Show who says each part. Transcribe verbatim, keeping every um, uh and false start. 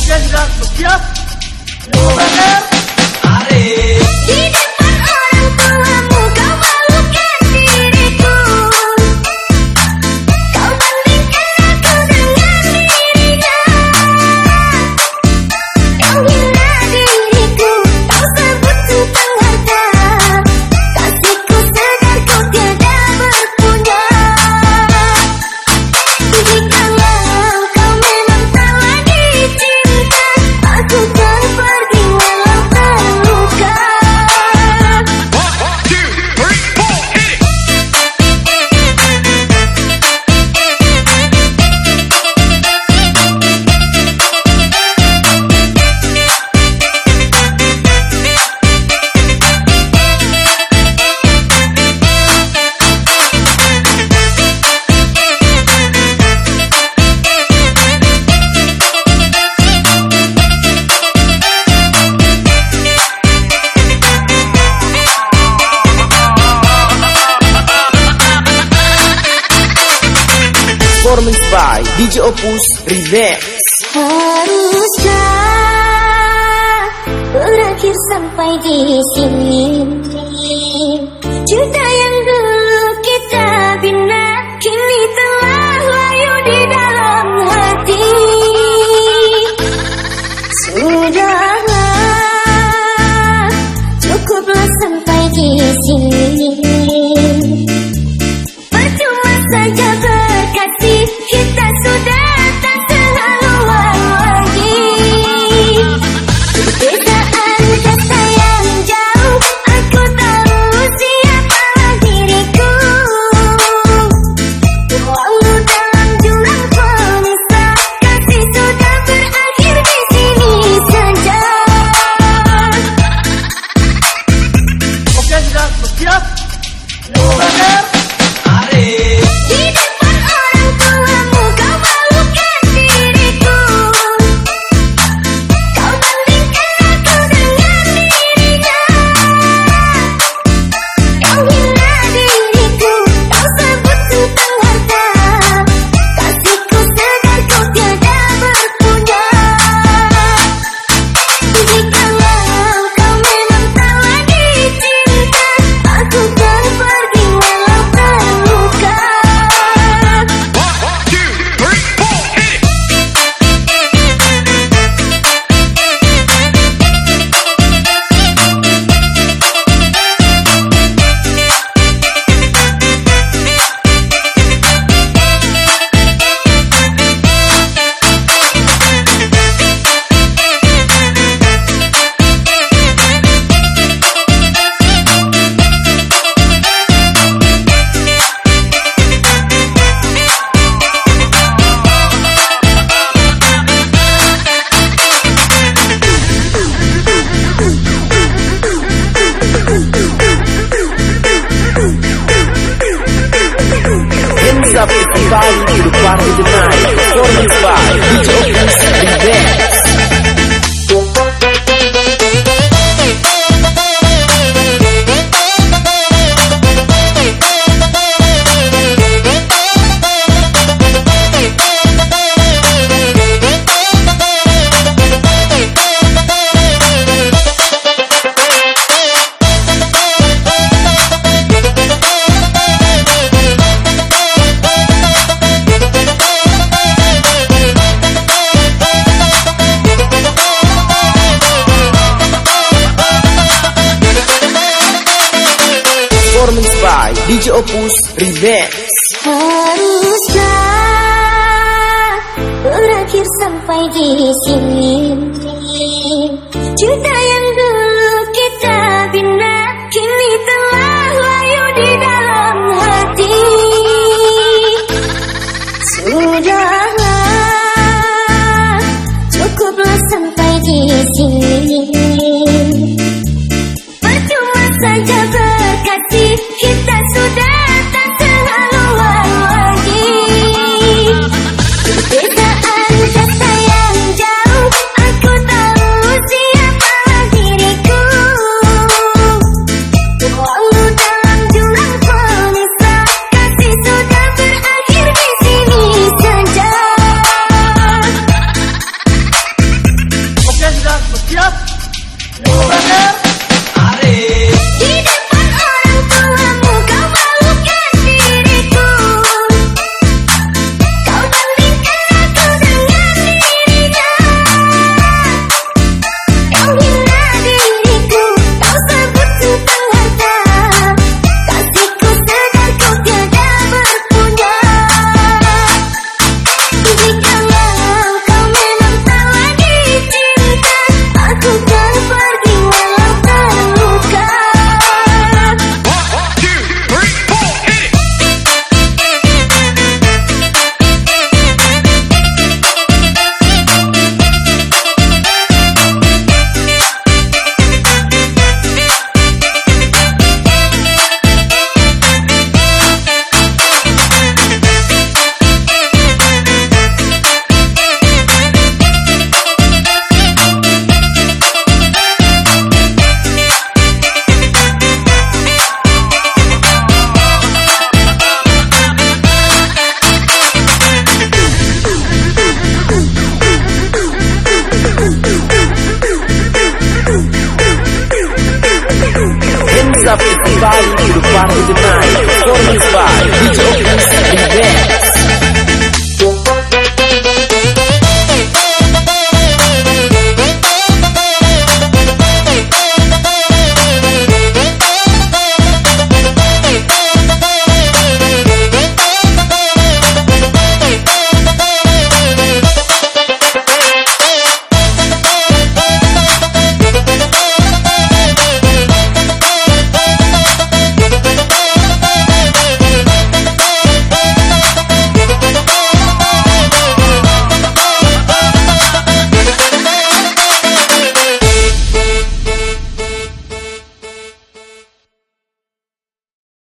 Speaker 1: Oke, sudah siap. Bener. Arif.
Speaker 2: Di depan orang tuamu kau malukan diriku. Kau bandingkan aku dengan dirinya. Kau hina diriku, kau sebut tentang harta. Kasihku sedar kau tiada berpunya. Jikalau kau memang tak lagi cinta, aku kan pergi walau terluka.
Speaker 3: One, two, three, four, hit it!
Speaker 4: Performance by D J Opus Remix.
Speaker 2: Haruskah berakhir sampai di sini. Cinta yang dulu kita bina kini telah layu di dalam hati. Sudahlah, cukuplah sampai di sini. Percuma saja berkasih, kita sudah tak sehaluan lagi. Perbezaan kata yang jauh, aku tahu siapalah diriku. Walau dalam jurang pemisah, kasih sudah berakhir di sini saja.
Speaker 1: Oke, sudah siap. Bener. Arif.
Speaker 2: Di depan orang tuamu kau malukan diriku. Kau bandingkan aku dengan dirinya. Kau hina diriku, kau sebut tentang harta. Kasihku sedar kau tiada berpunya. Jikalau kau memang tak lagi cinta, aku kan pergi walau terluka.
Speaker 3: One, two, three, four, hit it!
Speaker 4: Hands up everybody to the party tonight. Performance by D J Opus Remix. Performance by D J Opus Remix.
Speaker 2: Haruskah berakhir sampai di sini. Cinta yang dulu kita bina kini telah layu di dalam hati. Sudahlah, cukuplah sampai di sini. Percuma saja berkasih, kita sudah tak sehaluan lagi. Perbezaan kata yang jauh, aku tahu siapalah diriku. Walau dalam jurang pemisah, kasih sudah berakhir di sini saja.
Speaker 4: Bali to the party tonight. Performance by D J Opus Remix.